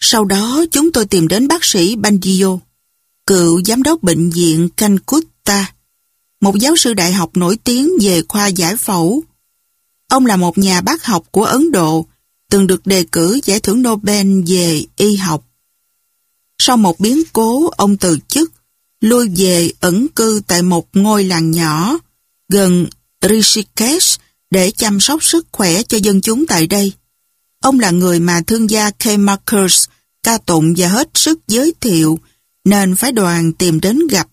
Sau đó chúng tôi tìm đến bác sĩ Bandio, cựu giám đốc bệnh viện Calcutta, một giáo sư đại học nổi tiếng về khoa giải phẫu. Ông là một nhà bác học của Ấn Độ, từng được đề cử giải thưởng Nobel về y học. Sau một biến cố, ông từ chức, lui về ẩn cư tại một ngôi làng nhỏ gần Rishikesh để chăm sóc sức khỏe cho dân chúng tại đây. Ông là người mà thương gia K. Marcus ca tụng và hết sức giới thiệu, nên phái đoàn tìm đến gặp.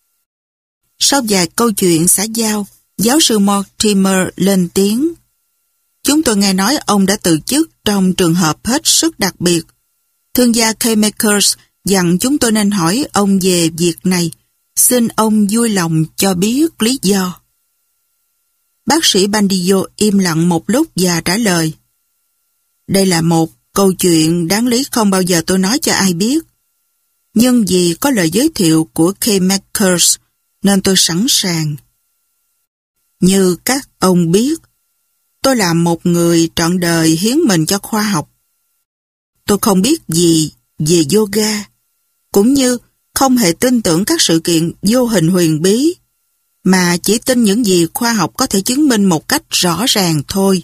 Sau vài câu chuyện xã giao, giáo sư Mortimer lên tiếng. Chúng tôi nghe nói ông đã từ chức trong trường hợp hết sức đặc biệt. Thương gia K. Marcus dặn chúng tôi nên hỏi ông về việc này. Xin ông vui lòng cho biết lý do. Bác sĩ Bandio im lặng một lúc và trả lời. Đây là một câu chuyện đáng lý không bao giờ tôi nói cho ai biết. Nhưng vì có lời giới thiệu của K. Marcus nên tôi sẵn sàng. Như các ông biết, tôi là một người trọn đời hiến mình cho khoa học. Tôi không biết gì về yoga, cũng như không hề tin tưởng các sự kiện vô hình huyền bí, mà chỉ tin những gì khoa học có thể chứng minh một cách rõ ràng thôi.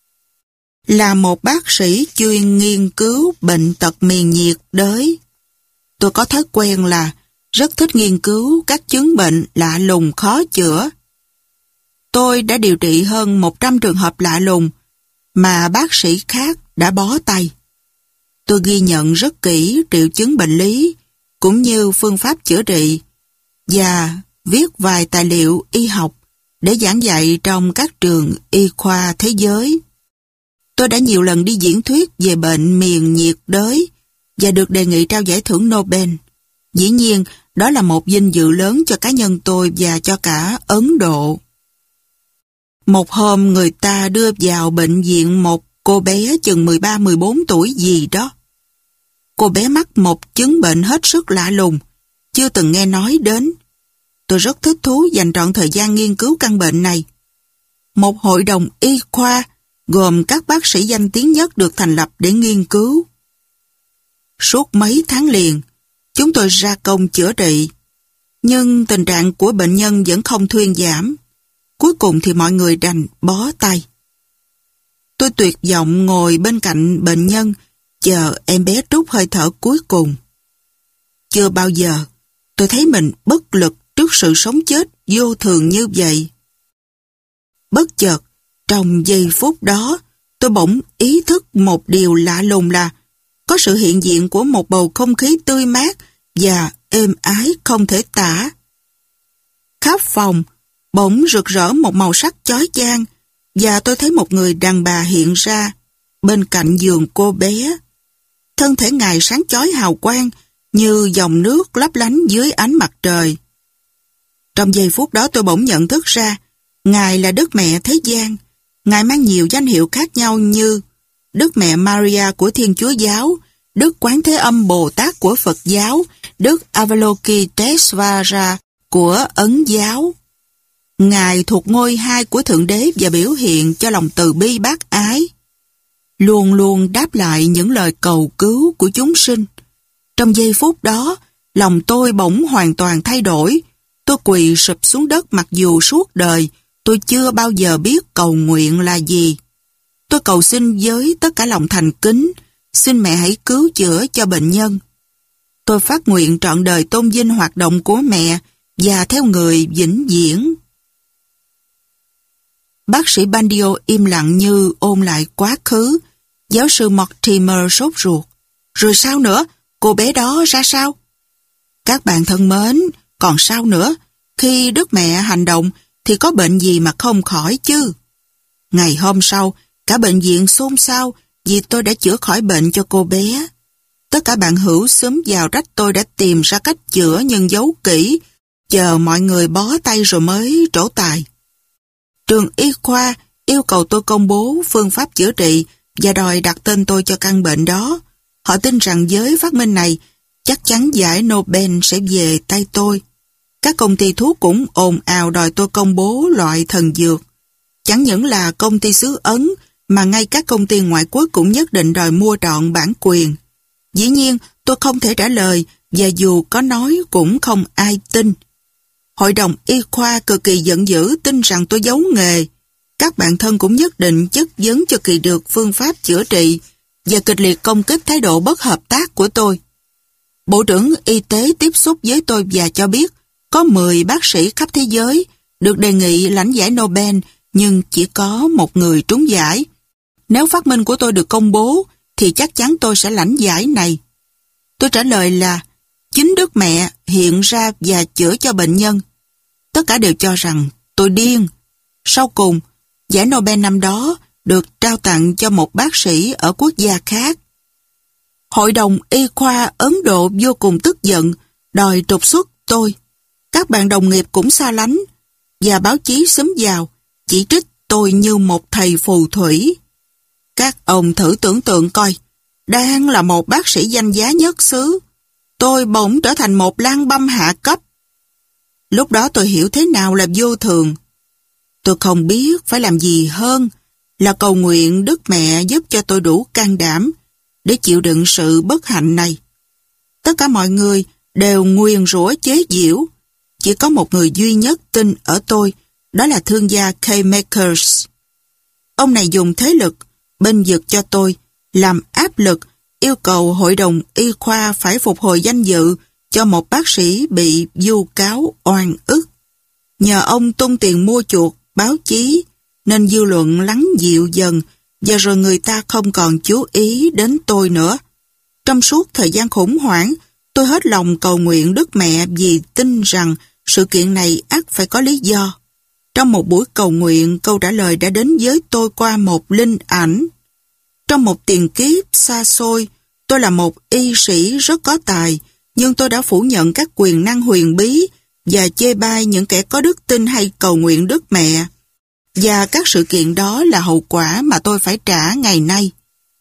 Là một bác sĩ chuyên nghiên cứu bệnh tật miền nhiệt đới, tôi có thói quen là rất thích nghiên cứu các chứng bệnh lạ lùng khó chữa. Tôi đã điều trị hơn 100 trường hợp lạ lùng mà bác sĩ khác đã bó tay. Tôi ghi nhận rất kỹ triệu chứng bệnh lý cũng như phương pháp chữa trị và viết vài tài liệu y học để giảng dạy trong các trường y khoa thế giới. Tôi đã nhiều lần đi diễn thuyết về bệnh miền nhiệt đới và được đề nghị trao giải thưởng Nobel. Dĩ nhiên, đó là một vinh dự lớn cho cá nhân tôi và cho cả Ấn Độ. Một hôm người ta đưa vào bệnh viện một cô bé chừng 13-14 tuổi gì đó. Cô bé mắc một chứng bệnh hết sức lạ lùng, chưa từng nghe nói đến. Tôi rất thích thú dành trọn thời gian nghiên cứu căn bệnh này. Một hội đồng y khoa gồm các bác sĩ danh tiếng nhất được thành lập để nghiên cứu. Suốt mấy tháng liền, chúng tôi ra công chữa trị, nhưng tình trạng của bệnh nhân vẫn không thuyên giảm. Cuối cùng thì mọi người đành bó tay. Tôi tuyệt vọng ngồi bên cạnh bệnh nhân, chờ em bé trút hơi thở cuối cùng. Chưa bao giờ tôi thấy mình bất lực trước sự sống chết vô thường như vậy. Bất chợt, trong giây phút đó, tôi bỗng ý thức một điều lạ lùng là có sự hiện diện của một bầu không khí tươi mát và êm ái không thể tả. Khắp phòng, bỗng rực rỡ một màu sắc chói chang và tôi thấy một người đàn bà hiện ra bên cạnh giường cô bé. Thân thể ngài sáng chói hào quang như dòng nước lấp lánh dưới ánh mặt trời. Trong giây phút đó tôi bỗng nhận thức ra ngài là Đức Mẹ Thế Gian. Ngài mang nhiều danh hiệu khác nhau như Đức Mẹ Maria của Thiên Chúa Giáo, Đức Quán Thế Âm Bồ Tát của Phật Giáo, Đức Avalokitesvara của Ấn Giáo. Ngài thuộc ngôi 2 của Thượng Đế và biểu hiện cho lòng từ bi bác ái, luôn luôn đáp lại những lời cầu cứu của chúng sinh. Trong giây phút đó, lòng tôi bỗng hoàn toàn thay đổi. Tôi quỳ sụp xuống đất mặc dù suốt đời tôi chưa bao giờ biết cầu nguyện là gì. Tôi cầu xin với tất cả lòng thành kính, xin mẹ hãy cứu chữa cho bệnh nhân. Tôi phát nguyện trọn đời tôn vinh hoạt động của mẹ và theo người vĩnh viễn. Bác sĩ Bandio im lặng như ôn lại quá khứ. Giáo sư Mortimer sốt ruột. Rồi sao nữa? Cô bé đó ra sao? Các bạn thân mến, còn sao nữa? Khi Đức Mẹ hành động thì có bệnh gì mà không khỏi chứ? Ngày hôm sau, cả bệnh viện xôn xao vì tôi đã chữa khỏi bệnh cho cô bé. Tất cả bạn hữu xúm vào trách tôi đã tìm ra cách chữa nhưng giấu kỹ, chờ mọi người bó tay rồi mới trổ tài. Trường y khoa yêu cầu tôi công bố phương pháp chữa trị và đòi đặt tên tôi cho căn bệnh đó. Họ tin rằng với phát minh này, chắc chắn giải Nobel sẽ về tay tôi. Các công ty thuốc cũng ồn ào đòi tôi công bố loại thần dược. Chẳng những là công ty xứ Ấn, mà ngay các công ty ngoại quốc cũng nhất định đòi mua trọn bản quyền. Dĩ nhiên, tôi không thể trả lời và dù có nói cũng không ai tin. Hội đồng y khoa cực kỳ giận dữ tin rằng tôi giấu nghề. Các bạn thân cũng nhất định chất vấn cho kỳ được phương pháp chữa trị và kịch liệt công kích thái độ bất hợp tác của tôi. Bộ trưởng Y tế tiếp xúc với tôi và cho biết có 10 bác sĩ khắp thế giới được đề nghị lãnh giải Nobel nhưng chỉ có một người trúng giải. Nếu phát minh của tôi được công bố thì chắc chắn tôi sẽ lãnh giải này. Tôi trả lời là chính Đức Mẹ hiện ra và chữa cho bệnh nhân. Tất cả đều cho rằng tôi điên. Sau cùng, giải Nobel năm đó được trao tặng cho một bác sĩ ở quốc gia khác. Hội đồng y khoa Ấn Độ vô cùng tức giận, đòi trục xuất tôi. Các bạn đồng nghiệp cũng xa lánh, và báo chí xúm vào, chỉ trích tôi như một thầy phù thủy. Các ông thử tưởng tượng coi, đang là một bác sĩ danh giá nhất xứ, tôi bỗng trở thành một lang băm hạ cấp. Lúc đó tôi hiểu thế nào là vô thường. Tôi không biết phải làm gì hơn là cầu nguyện Đức Mẹ giúp cho tôi đủ can đảm để chịu đựng sự bất hạnh này. Tất cả mọi người đều nguyền rủa chế giễu. Chỉ có một người duy nhất tin ở tôi, đó là thương gia K. Makers. Ông này dùng thế lực bênh vực cho tôi, làm áp lực, yêu cầu hội đồng y khoa phải phục hồi danh dự cho một bác sĩ bị vu cáo oan ức. Nhờ ông tung tiền mua chuộc báo chí, nên dư luận lắng dịu dần, và rồi người ta không còn chú ý đến tôi nữa. Trong suốt thời gian khủng hoảng, tôi hết lòng cầu nguyện Đức Mẹ vì tin rằng sự kiện này ắt phải có lý do. Trong một buổi cầu nguyện, câu trả lời đã đến với tôi qua một linh ảnh. Trong một tiền kiếp xa xôi, tôi là một y sĩ rất có tài, nhưng tôi đã phủ nhận các quyền năng huyền bí và chê bai những kẻ có đức tin hay cầu nguyện Đức Mẹ. Và các sự kiện đó là hậu quả mà tôi phải trả ngày nay.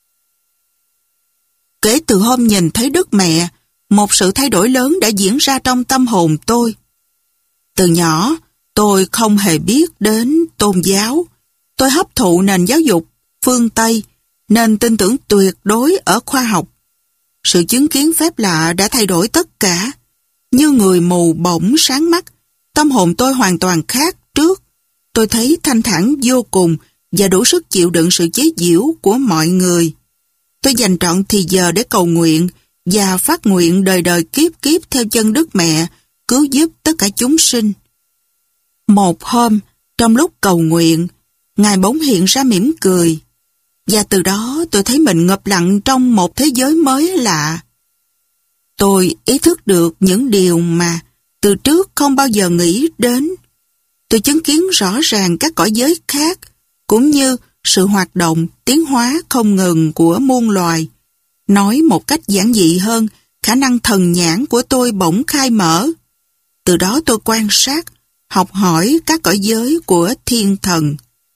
Kể từ hôm nhìn thấy Đức Mẹ, một sự thay đổi lớn đã diễn ra trong tâm hồn tôi. Từ nhỏ, tôi không hề biết đến tôn giáo. Tôi hấp thụ nền giáo dục phương Tây, nên tin tưởng tuyệt đối ở khoa học. Sự chứng kiến phép lạ đã thay đổi tất cả. Như người mù bỗng sáng mắt, tâm hồn tôi hoàn toàn khác trước. Tôi thấy thanh thản vô cùng và đủ sức chịu đựng sự chế giễu của mọi người. Tôi dành trọn thì giờ để cầu nguyện và phát nguyện đời đời kiếp kiếp theo chân Đức Mẹ cứu giúp tất cả chúng sinh. Một hôm, trong lúc cầu nguyện, Ngài bỗng hiện ra mỉm cười. Và từ đó tôi thấy mình ngập lặng trong một thế giới mới lạ. Tôi ý thức được những điều mà từ trước không bao giờ nghĩ đến. Tôi chứng kiến rõ ràng các cõi giới khác, cũng như sự hoạt động, tiến hóa không ngừng của muôn loài. Nói một cách giản dị hơn, khả năng thần nhãn của tôi bỗng khai mở. Từ đó tôi quan sát, học hỏi các cõi giới của thiên thần.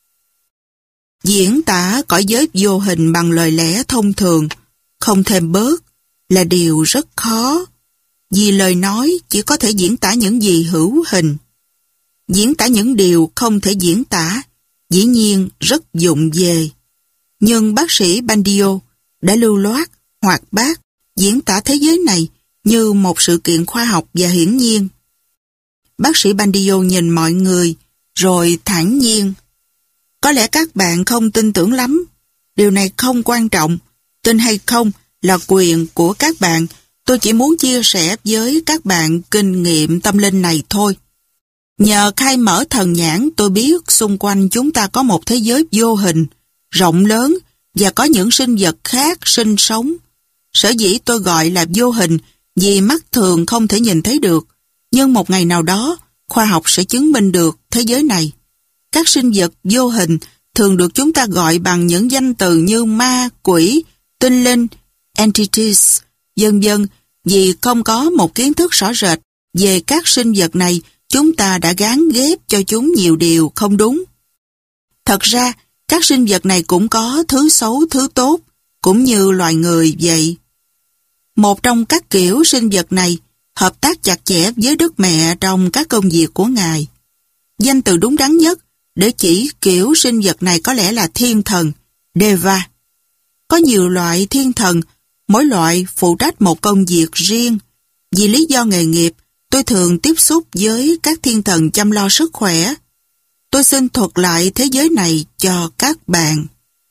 Diễn tả cõi giới vô hình bằng lời lẽ thông thường, không thêm bớt, là điều rất khó. Vì lời nói chỉ có thể diễn tả những gì hữu hình. Diễn tả những điều không thể diễn tả, dĩ nhiên rất vụng về. Nhưng bác sĩ Bandio đã lưu loát, hoạt bát, diễn tả thế giới này như một sự kiện khoa học và hiển nhiên. Bác sĩ Bandio nhìn mọi người, rồi thản nhiên. Có lẽ các bạn không tin tưởng lắm. Điều này không quan trọng. Tin hay không là quyền của các bạn. Tôi chỉ muốn chia sẻ với các bạn kinh nghiệm tâm linh này thôi. Nhờ khai mở thần nhãn, tôi biết xung quanh chúng ta có một thế giới vô hình, rộng lớn và có những sinh vật khác sinh sống. Sở dĩ tôi gọi là vô hình vì mắt thường không thể nhìn thấy được. Nhưng một ngày nào đó, khoa học sẽ chứng minh được thế giới này. Các sinh vật vô hình thường được chúng ta gọi bằng những danh từ như ma, quỷ, tinh linh, entities, vân vân. Vì không có một kiến thức rõ rệt về các sinh vật này, chúng ta đã gán ghép cho chúng nhiều điều không đúng. Thật ra, các sinh vật này cũng có thứ xấu, thứ tốt, cũng như loài người vậy. Một trong các kiểu sinh vật này hợp tác chặt chẽ với Đức Mẹ trong các công việc của Ngài. Danh từ đúng đắn nhất để chỉ kiểu sinh vật này có lẽ là thiên thần, Deva. Có nhiều loại thiên thần, Mỗi loại phụ trách một công việc riêng. Vì lý do nghề nghiệp, tôi thường tiếp xúc với các thiên thần chăm lo sức khỏe. Tôi xin thuật lại thế giới này cho các bạn.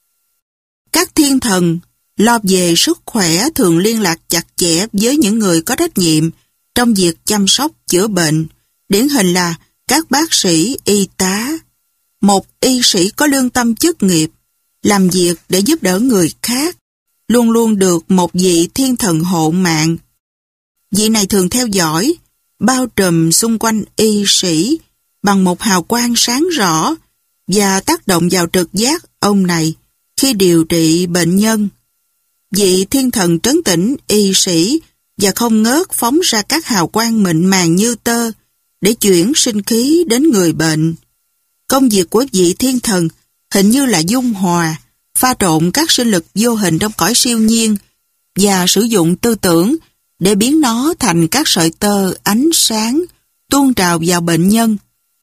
Các thiên thần lo về sức khỏe thường liên lạc chặt chẽ với những người có trách nhiệm trong việc chăm sóc chữa bệnh, điển hình là các bác sĩ, y tá. Một y sĩ có lương tâm chức nghiệp, làm việc để giúp đỡ người khác, luôn luôn được một vị thiên thần hộ mạng. Vị này thường theo dõi, bao trùm xung quanh y sĩ bằng một hào quang sáng rõ và tác động vào trực giác ông này khi điều trị bệnh nhân. Vị thiên thần trấn tĩnh y sĩ và không ngớt phóng ra các hào quang mịn màng như tơ để chuyển sinh khí đến người bệnh. Công việc của vị thiên thần hình như là dung hòa, pha trộn các sinh lực vô hình trong cõi siêu nhiên và sử dụng tư tưởng để biến nó thành các sợi tơ ánh sáng tuôn trào vào bệnh nhân.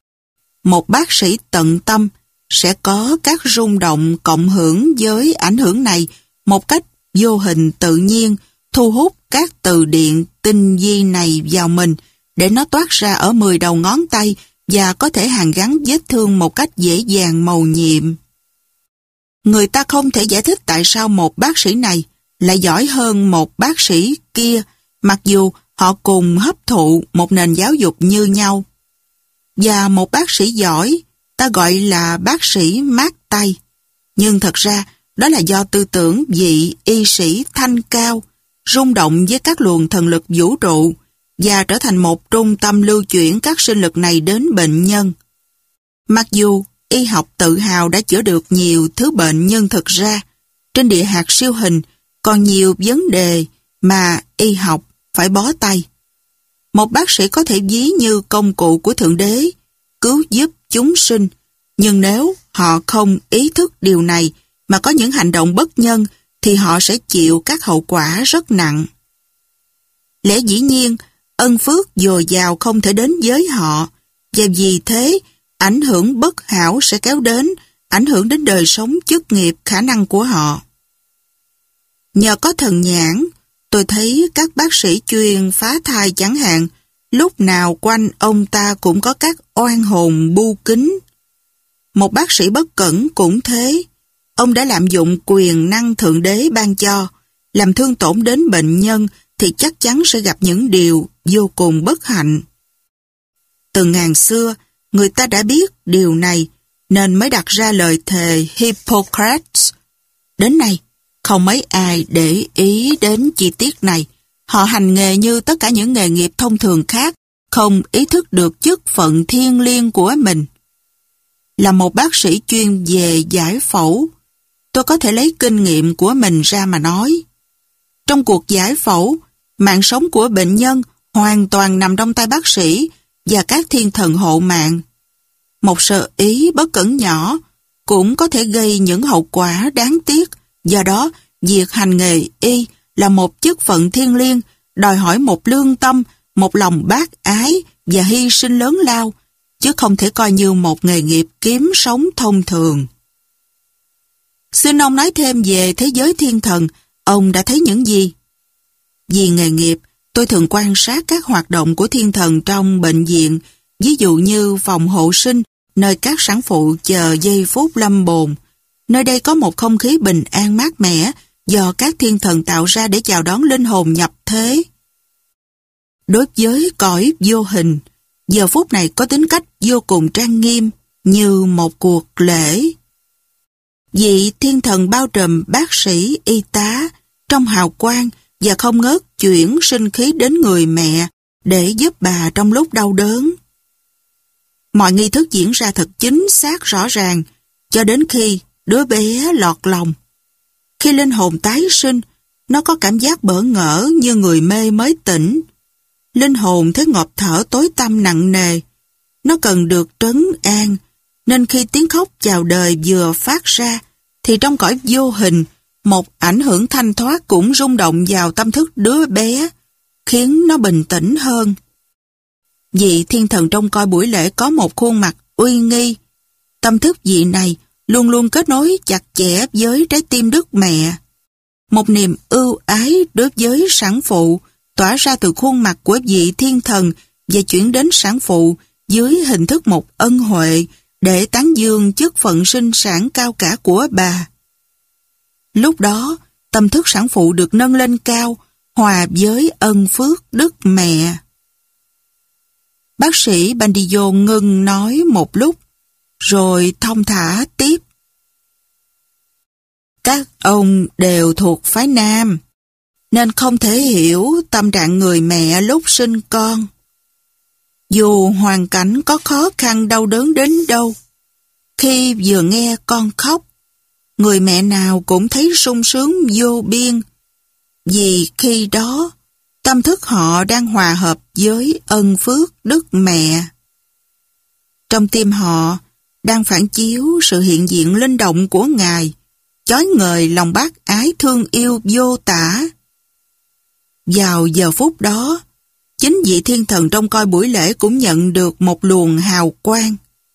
Một bác sĩ tận tâm sẽ có các rung động cộng hưởng với ảnh hưởng này một cách vô hình tự nhiên, thu hút các từ điện tinh vi này vào mình để nó toát ra ở 10 đầu ngón tay và có thể hàn gắn vết thương một cách dễ dàng mầu nhiệm. Người ta không thể giải thích tại sao một bác sĩ này lại giỏi hơn một bác sĩ kia, mặc dù họ cùng hấp thụ một nền giáo dục như nhau. Và một bác sĩ giỏi, ta gọi là bác sĩ mát tay. Nhưng thật ra, đó là do tư tưởng vị y sĩ thanh cao, rung động với các luồng thần lực vũ trụ và trở thành một trung tâm lưu chuyển các sinh lực này đến bệnh nhân. Mặc dù y học tự hào đã chữa được nhiều thứ bệnh, nhưng thực ra, trên địa hạt siêu hình còn nhiều vấn đề mà y học phải bó tay. Một bác sĩ có thể ví như công cụ của Thượng Đế, cứu giúp chúng sinh, nhưng nếu họ không ý thức điều này mà có những hành động bất nhân thì họ sẽ chịu các hậu quả rất nặng. Lẽ dĩ nhiên, ân phước dồi dào không thể đến với họ, và vì thế ảnh hưởng bất hảo sẽ kéo đến, ảnh hưởng đến đời sống chức nghiệp khả năng của họ. Nhờ có thần nhãn, tôi thấy các bác sĩ chuyên phá thai chẳng hạn, lúc nào quanh ông ta cũng có các oan hồn bu kín. Một bác sĩ bất cẩn cũng thế. Ông đã lạm dụng quyền năng Thượng Đế ban cho, làm thương tổn đến bệnh nhân thì chắc chắn sẽ gặp những điều vô cùng bất hạnh. Từ ngàn xưa, người ta đã biết điều này nên mới đặt ra lời thề Hippocrates. Đến nay, không mấy ai để ý đến chi tiết này. Họ hành nghề như tất cả những nghề nghiệp thông thường khác, không ý thức được chức phận thiêng liêng của mình. Là một bác sĩ chuyên về giải phẫu, tôi có thể lấy kinh nghiệm của mình ra mà nói. Trong cuộc giải phẫu, mạng sống của bệnh nhân hoàn toàn nằm trong tay bác sĩ và các thiên thần hộ mạng. Một sơ ý bất cẩn nhỏ cũng có thể gây những hậu quả đáng tiếc. Do đó, việc hành nghề y là một chức phận thiêng liêng, đòi hỏi một lương tâm, một lòng bác ái và hy sinh lớn lao, chứ không thể coi như một nghề nghiệp kiếm sống thông thường. Xin ông nói thêm về thế giới thiên thần, ông đã thấy những gì? Vì nghề nghiệp, tôi thường quan sát các hoạt động của thiên thần trong bệnh viện, ví dụ như phòng hộ sinh, nơi các sản phụ chờ giây phút lâm bồn. Nơi đây có một không khí bình an mát mẻ do các thiên thần tạo ra để chào đón linh hồn nhập thế. Đối với cõi vô hình, giờ phút này có tính cách vô cùng trang nghiêm như một cuộc lễ. Vị thiên thần bao trùm bác sĩ, y tá trong hào quang và không ngớt chuyển sinh khí đến người mẹ để giúp bà trong lúc đau đớn. Mọi nghi thức diễn ra thật chính xác rõ ràng cho đến khi đứa bé lọt lòng. Khi linh hồn tái sinh, nó có cảm giác bỡ ngỡ như người mê mới tỉnh. Linh hồn thấy ngộp thở tối tăm nặng nề. Nó cần được trấn an, nên khi tiếng khóc chào đời vừa phát ra, thì trong cõi vô hình, một ảnh hưởng thanh thoát cũng rung động vào tâm thức đứa bé, khiến nó bình tĩnh hơn. Vị thiên thần trông coi buổi lễ có một khuôn mặt uy nghi. Tâm thức vị này luôn luôn kết nối chặt chẽ với trái tim Đức Mẹ. Một niềm ưu ái đối với sản phụ tỏa ra từ khuôn mặt của vị thiên thần và chuyển đến sản phụ dưới hình thức một ân huệ để tán dương chức phận sinh sản cao cả của bà. Lúc đó, tâm thức sản phụ được nâng lên cao, hòa với ân phước Đức Mẹ. Bác sĩ Bandiyo ngừng nói một lúc, rồi thong thả tiếp. Các ông đều thuộc phái nam, nên không thể hiểu tâm trạng người mẹ lúc sinh con. Dù hoàn cảnh có khó khăn đau đớn đến đâu, khi vừa nghe con khóc, người mẹ nào cũng thấy sung sướng vô biên, vì khi đó tâm thức họ đang hòa hợp với ân phước Đức Mẹ. Trong tim họ đang phản chiếu sự hiện diện linh động của Ngài, chói ngời lòng bác ái thương yêu vô tả. Vào giờ phút đó, chính vị thiên thần trong coi buổi lễ cũng nhận được một luồng hào quang.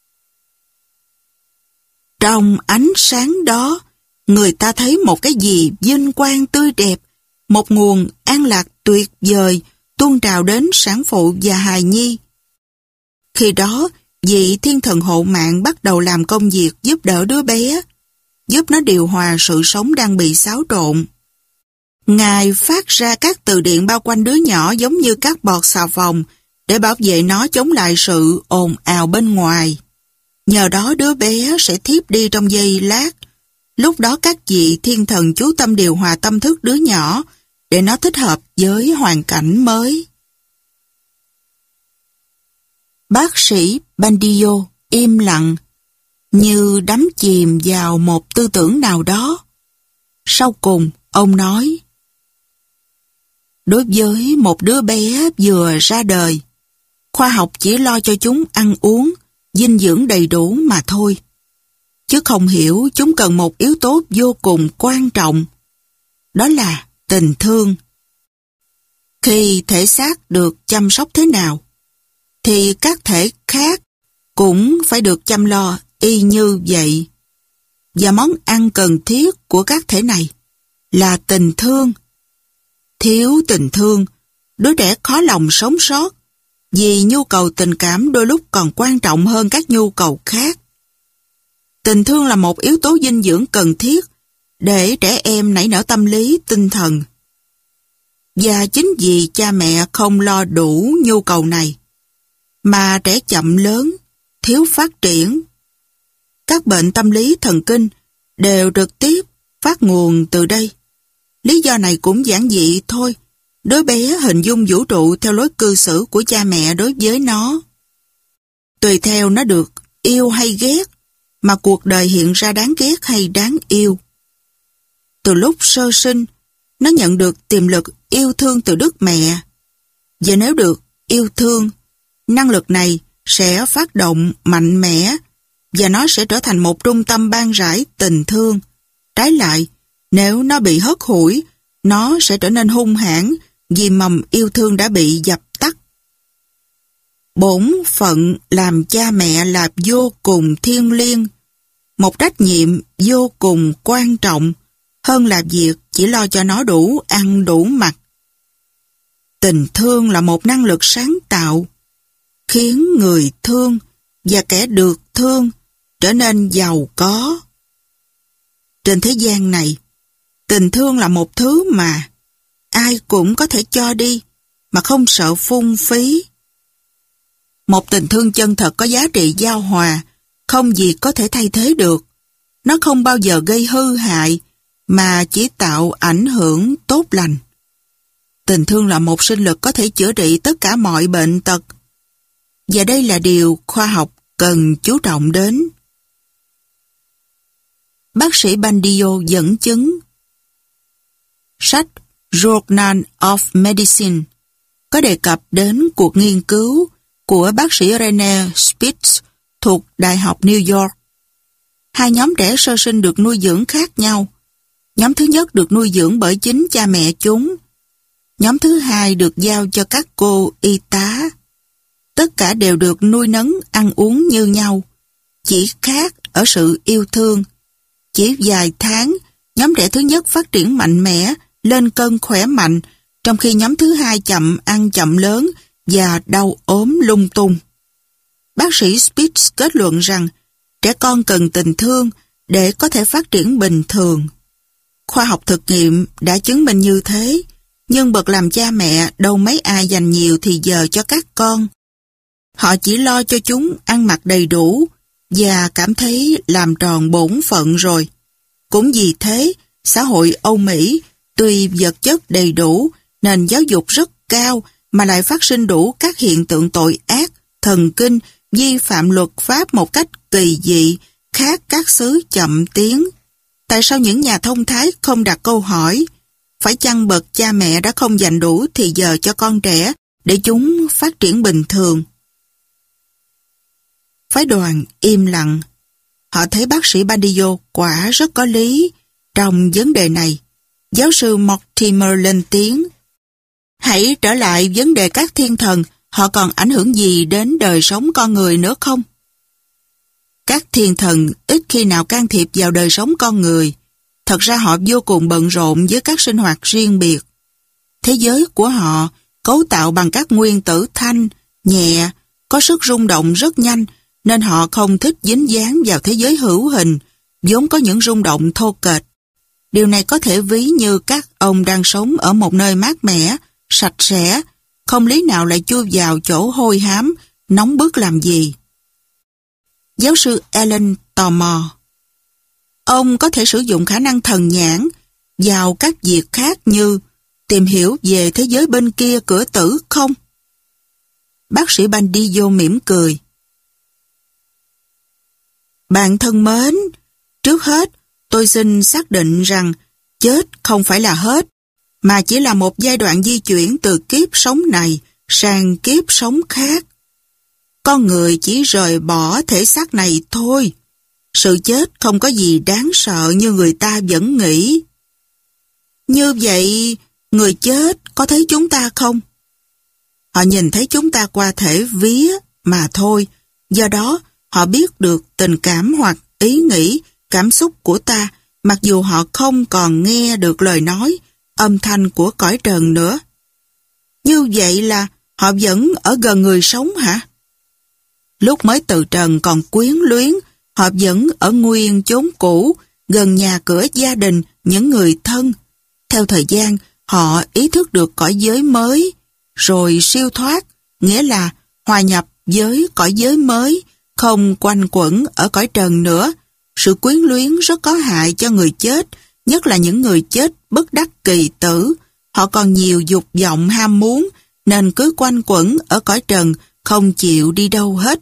Trong ánh sáng đó, người ta thấy một cái gì vinh quang tươi đẹp, một nguồn an lạc tuyệt vời tuôn trào đến sản phụ và hài nhi. Khi đó, vị thiên thần hộ mạng bắt đầu làm công việc giúp đỡ đứa bé, giúp nó điều hòa sự sống đang bị xáo trộn. Ngài phát ra các từ điện bao quanh đứa nhỏ giống như các bọt xà phòng để bảo vệ nó chống lại sự ồn ào bên ngoài. Nhờ đó đứa bé sẽ thiếp đi trong giây lát. Lúc đó các vị thiên thần chú tâm điều hòa tâm thức đứa nhỏ để nó thích hợp với hoàn cảnh mới. Bác sĩ Bandiyo im lặng, như đắm chìm vào một tư tưởng nào đó. Sau cùng, ông nói, đối với một đứa bé vừa ra đời, khoa học chỉ lo cho chúng ăn uống, dinh dưỡng đầy đủ mà thôi, chứ không hiểu chúng cần một yếu tố vô cùng quan trọng, đó là tình thương. Khi thể xác được chăm sóc thế nào, thì các thể khác cũng phải được chăm lo y như vậy. Và món ăn cần thiết của các thể này là tình thương. Thiếu tình thương, đứa trẻ khó lòng sống sót, vì nhu cầu tình cảm đôi lúc còn quan trọng hơn các nhu cầu khác. Tình thương là một yếu tố dinh dưỡng cần thiết để trẻ em nảy nở tâm lý, tinh thần. Và chính vì cha mẹ không lo đủ nhu cầu này, mà trẻ chậm lớn, thiếu phát triển. Các bệnh tâm lý thần kinh đều trực tiếp phát nguồn từ đây. Lý do này cũng giản dị thôi. Đứa bé hình dung vũ trụ theo lối cư xử của cha mẹ đối với nó. Tùy theo nó được yêu hay ghét, mà cuộc đời hiện ra đáng ghét hay đáng yêu. Từ lúc sơ sinh, nó nhận được tiềm lực yêu thương từ Đức Mẹ. Và nếu được yêu thương, năng lực này sẽ phát động mạnh mẽ và nó sẽ trở thành một trung tâm ban rãi tình thương. Trái lại, nếu nó bị hất hủi, nó sẽ trở nên hung hãn vì mầm yêu thương đã bị dập tắt. Bổn phận làm cha mẹ là vô cùng thiêng liêng, một trách nhiệm vô cùng quan trọng hơn là việc chỉ lo cho nó đủ ăn đủ mặc. Tình thương là một năng lực sáng tạo, khiến người thương và kẻ được thương trở nên giàu có. Trên thế gian này, tình thương là một thứ mà ai cũng có thể cho đi mà không sợ phung phí. Một tình thương chân thật có giá trị giao hòa, không gì có thể thay thế được. Nó không bao giờ gây hư hại, mà chỉ tạo ảnh hưởng tốt lành. Tình thương là một sinh lực có thể chữa trị tất cả mọi bệnh tật. Và đây là điều khoa học cần chú trọng đến. Bác sĩ Bandiyo dẫn chứng. Sách Journal of Medicine có đề cập đến cuộc nghiên cứu của bác sĩ René Spitz thuộc Đại học New York. Hai nhóm trẻ sơ sinh được nuôi dưỡng khác nhau. Nhóm thứ nhất được nuôi dưỡng bởi chính cha mẹ chúng. Nhóm thứ hai được giao cho các cô y tá. Tất cả đều được nuôi nấng ăn uống như nhau, chỉ khác ở sự yêu thương. Chỉ vài tháng Nhóm trẻ thứ nhất phát triển mạnh mẽ, lên cân khỏe mạnh, trong khi nhóm thứ hai chậm ăn chậm lớn và đau ốm lung tung. Bác sĩ Spitz kết luận rằng trẻ con cần tình thương để có thể phát triển bình thường. Khoa học thực nghiệm đã chứng minh như thế, nhưng bậc làm cha mẹ đâu mấy ai dành nhiều thì giờ cho các con. Họ chỉ lo cho chúng ăn mặc đầy đủ và cảm thấy làm tròn bổn phận rồi. Cũng vì thế, xã hội Âu Mỹ tuy vật chất đầy đủ, nền giáo dục rất cao mà lại phát sinh đủ các hiện tượng tội ác, thần kinh, vi phạm luật pháp một cách kỳ dị, khác các xứ chậm tiến. Tại sao những nhà thông thái không đặt câu hỏi, phải chăng bậc cha mẹ đã không dành đủ thì giờ cho con trẻ để chúng phát triển bình thường? Phái đoàn im lặng. Họ thấy bác sĩ Bandillo quả rất có lý trong vấn đề này. Giáo sư Mortimer lên tiếng. Hãy trở lại vấn đề các thiên thần, họ còn ảnh hưởng gì đến đời sống con người nữa không? Các thiên thần ít khi nào can thiệp vào đời sống con người. Thật ra họ vô cùng bận rộn với các sinh hoạt riêng biệt. Thế giới của họ cấu tạo bằng các nguyên tử thanh, nhẹ, có sức rung động rất nhanh, nên họ không thích dính dáng vào thế giới hữu hình, vốn có những rung động thô kệch. Điều này có thể ví như các ông đang sống ở một nơi mát mẻ, sạch sẽ, không lý nào lại chui vào chỗ hôi hám, nóng bức làm gì. Giáo sư Allen tò mò. Ông có thể sử dụng khả năng thần nhãn vào các việc khác như tìm hiểu về thế giới bên kia cửa tử không? Bác sĩ Bandillo mỉm cười. Bạn thân mến, trước hết tôi xin xác định rằng chết không phải là hết, mà chỉ là một giai đoạn di chuyển từ kiếp sống này sang kiếp sống khác. Con người chỉ rời bỏ thể xác này thôi. Sự chết không có gì đáng sợ như người ta vẫn nghĩ. Như vậy, người chết có thấy chúng ta không? Họ nhìn thấy chúng ta qua thể vía mà thôi. Do đó, họ biết được tình cảm hoặc ý nghĩ, cảm xúc của ta, mặc dù họ không còn nghe được lời nói, âm thanh của cõi trần nữa. Như vậy là họ vẫn ở gần người sống hả? Lúc mới từ trần còn quyến luyến, họ vẫn ở nguyên chốn cũ, gần nhà cửa gia đình, những người thân. Theo thời gian, họ ý thức được cõi giới mới, rồi siêu thoát, nghĩa là hòa nhập với cõi giới mới, không quanh quẩn ở cõi trần nữa. Sự quyến luyến rất có hại cho người chết, nhất là những người chết bất đắc kỳ tử. Họ còn nhiều dục vọng ham muốn, nên cứ quanh quẩn ở cõi trần, không chịu đi đâu hết.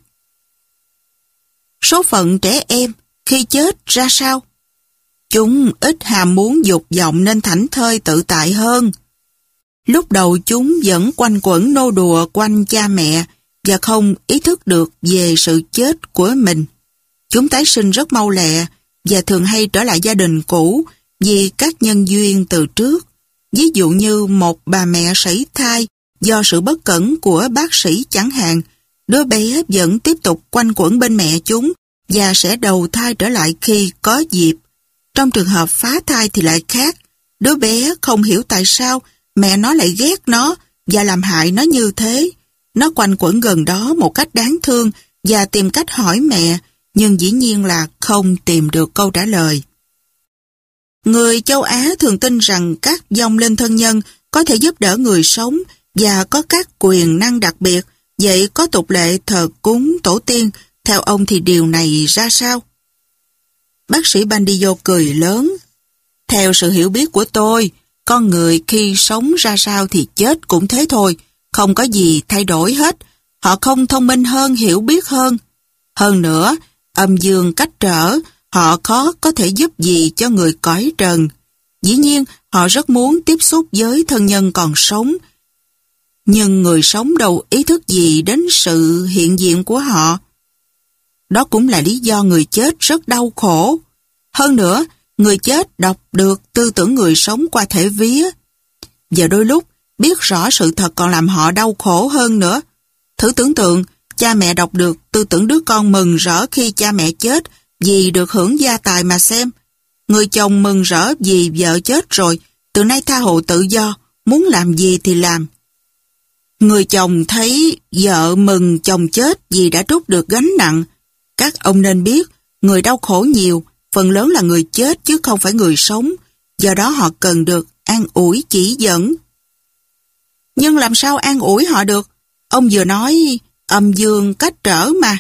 Số phận trẻ em khi chết ra sao? Chúng ít ham muốn dục vọng nên thảnh thơi tự tại hơn. Lúc đầu chúng vẫn quanh quẩn nô đùa quanh cha mẹ và không ý thức được về sự chết của mình. Chúng tái sinh rất mau lẹ và thường hay trở lại gia đình cũ vì các nhân duyên từ trước. Ví dụ như một bà mẹ sảy thai do sự bất cẩn của bác sĩ chẳng hạn, đứa bé vẫn tiếp tục quanh quẩn bên mẹ chúng và sẽ đầu thai trở lại khi có dịp. Trong trường hợp phá thai thì lại khác. Đứa bé không hiểu tại sao mẹ nó lại ghét nó và làm hại nó như thế. Nó quanh quẩn gần đó một cách đáng thương và tìm cách hỏi mẹ, nhưng dĩ nhiên là không tìm được câu trả lời. Người châu Á thường tin rằng các vong linh thân nhân có thể giúp đỡ người sống và có các quyền năng đặc biệt. Vậy có tục lệ thờ cúng tổ tiên, theo ông thì điều này ra sao? Bác sĩ Bandillo cười lớn. Theo sự hiểu biết của tôi, con người khi sống ra sao thì chết cũng thế thôi, không có gì thay đổi hết. Họ không thông minh hơn, hiểu biết hơn. Hơn nữa, âm dương cách trở, họ khó có thể giúp gì cho người cõi trần. Dĩ nhiên, họ rất muốn tiếp xúc với thân nhân còn sống. Nhưng người sống đâu ý thức gì đến sự hiện diện của họ. Đó cũng là lý do người chết rất đau khổ. Hơn nữa, người chết đọc được tư tưởng người sống qua thể vía. Và đôi lúc, biết rõ sự thật còn làm họ đau khổ hơn nữa. Thử tưởng tượng, cha mẹ đọc được tư tưởng đứa con mừng rỡ khi cha mẹ chết vì được hưởng gia tài mà xem. Người chồng mừng rỡ vì vợ chết rồi, từ nay tha hồ tự do, muốn làm gì thì làm. Người chồng thấy vợ mừng chồng chết vì đã trút được gánh nặng. Các ông nên biết, người đau khổ nhiều, phần lớn là người chết chứ không phải người sống, do đó họ cần được an ủi chỉ dẫn. Nhưng làm sao an ủi họ được? Ông vừa nói âm dương cách trở mà.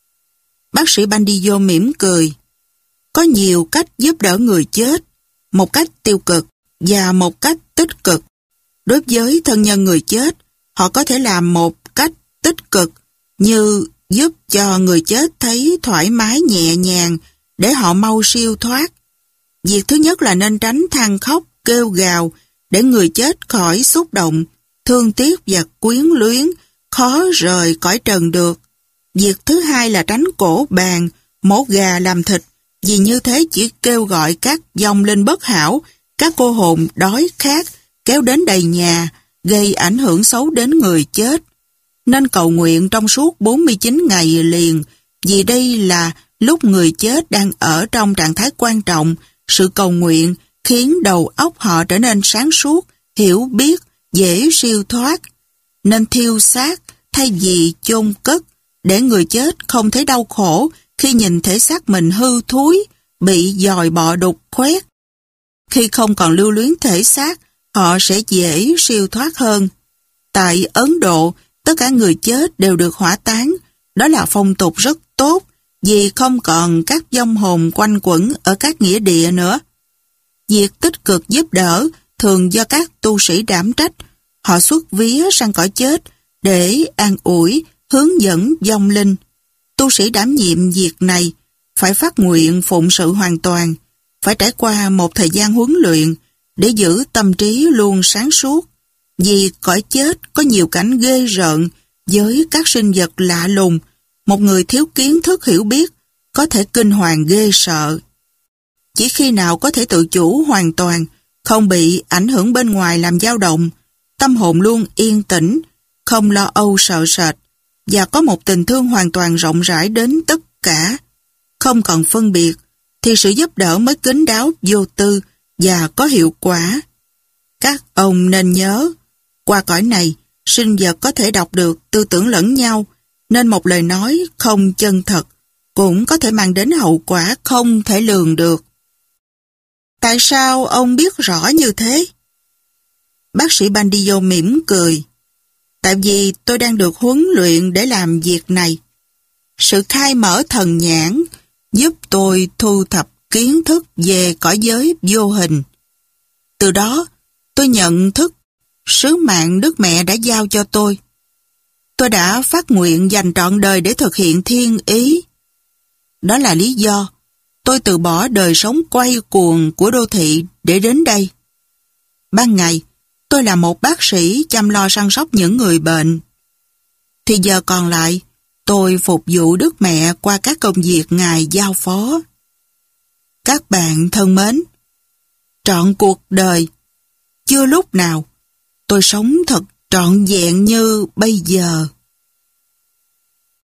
Bác sĩ Bandillo mỉm cười. Có nhiều cách giúp đỡ người chết, một cách tiêu cực và một cách tích cực. Đối với thân nhân người chết, họ có thể làm một cách tích cực như giúp cho người chết thấy thoải mái nhẹ nhàng để họ mau siêu thoát. Việc thứ nhất là nên tránh than khóc, kêu gào để người chết khỏi xúc động, thương tiếc và quyến luyến, khó rời cõi trần được. Việc thứ hai là tránh cổ bàn, mổ gà làm thịt, vì như thế chỉ kêu gọi các vong linh bất hảo, các cô hồn đói khát kéo đến đầy nhà, gây ảnh hưởng xấu đến người chết. Nên cầu nguyện trong suốt 49 ngày liền, vì đây là lúc người chết đang ở trong trạng thái quan trọng. Sự cầu nguyện khiến đầu óc họ trở nên sáng suốt, hiểu biết, dễ siêu thoát. Nên thiêu xác thay vì chôn cất, để người chết không thấy đau khổ khi nhìn thể xác mình hư thúi, bị dòi bọ đục khoét. Khi không còn lưu luyến thể xác, họ sẽ dễ siêu thoát hơn. Tại Ấn Độ, tất cả người chết đều được hỏa táng. Đó là phong tục rất tốt, vì không còn các vong hồn quanh quẩn ở các nghĩa địa nữa. Việc tích cực giúp đỡ thường do các tu sĩ đảm trách. Họ xuất vía sang cõi chết để an ủi, hướng dẫn vong linh. Tu sĩ đảm nhiệm việc này phải phát nguyện phụng sự hoàn toàn, phải trải qua một thời gian huấn luyện để giữ tâm trí luôn sáng suốt. Vì cõi chết có nhiều cảnh ghê rợn với các sinh vật lạ lùng, một người thiếu kiến thức hiểu biết có thể kinh hoàng ghê sợ. Chỉ khi nào có thể tự chủ hoàn toàn, không bị ảnh hưởng bên ngoài làm dao động, tâm hồn luôn yên tĩnh, không lo âu sợ sệt, và có một tình thương hoàn toàn rộng rãi đến tất cả, không còn phân biệt, thì sự giúp đỡ mới kín đáo, vô tư và có hiệu quả. Các ông nên nhớ, qua cõi này, sinh vật có thể đọc được tư tưởng lẫn nhau, nên một lời nói không chân thật cũng có thể mang đến hậu quả không thể lường được. Tại sao ông biết rõ như thế? Bác sĩ Bandillo mỉm cười. Tại vì tôi đang được huấn luyện để làm việc này. Sự khai mở thần nhãn giúp tôi thu thập kiến thức về cõi giới vô hình. Từ đó, tôi nhận thức sứ mạng Đức Mẹ đã giao cho tôi. Tôi đã phát nguyện dành trọn đời để thực hiện thiên ý. Đó là lý do tôi từ bỏ đời sống quay cuồng của đô thị để đến đây. Ban ngày, tôi là một bác sĩ chăm lo săn sóc những người bệnh. Thì giờ còn lại, tôi phục vụ Đức Mẹ qua các công việc Ngài giao phó. Các bạn thân mến, trọn cuộc đời, chưa lúc nào tôi sống thật trọn vẹn như bây giờ.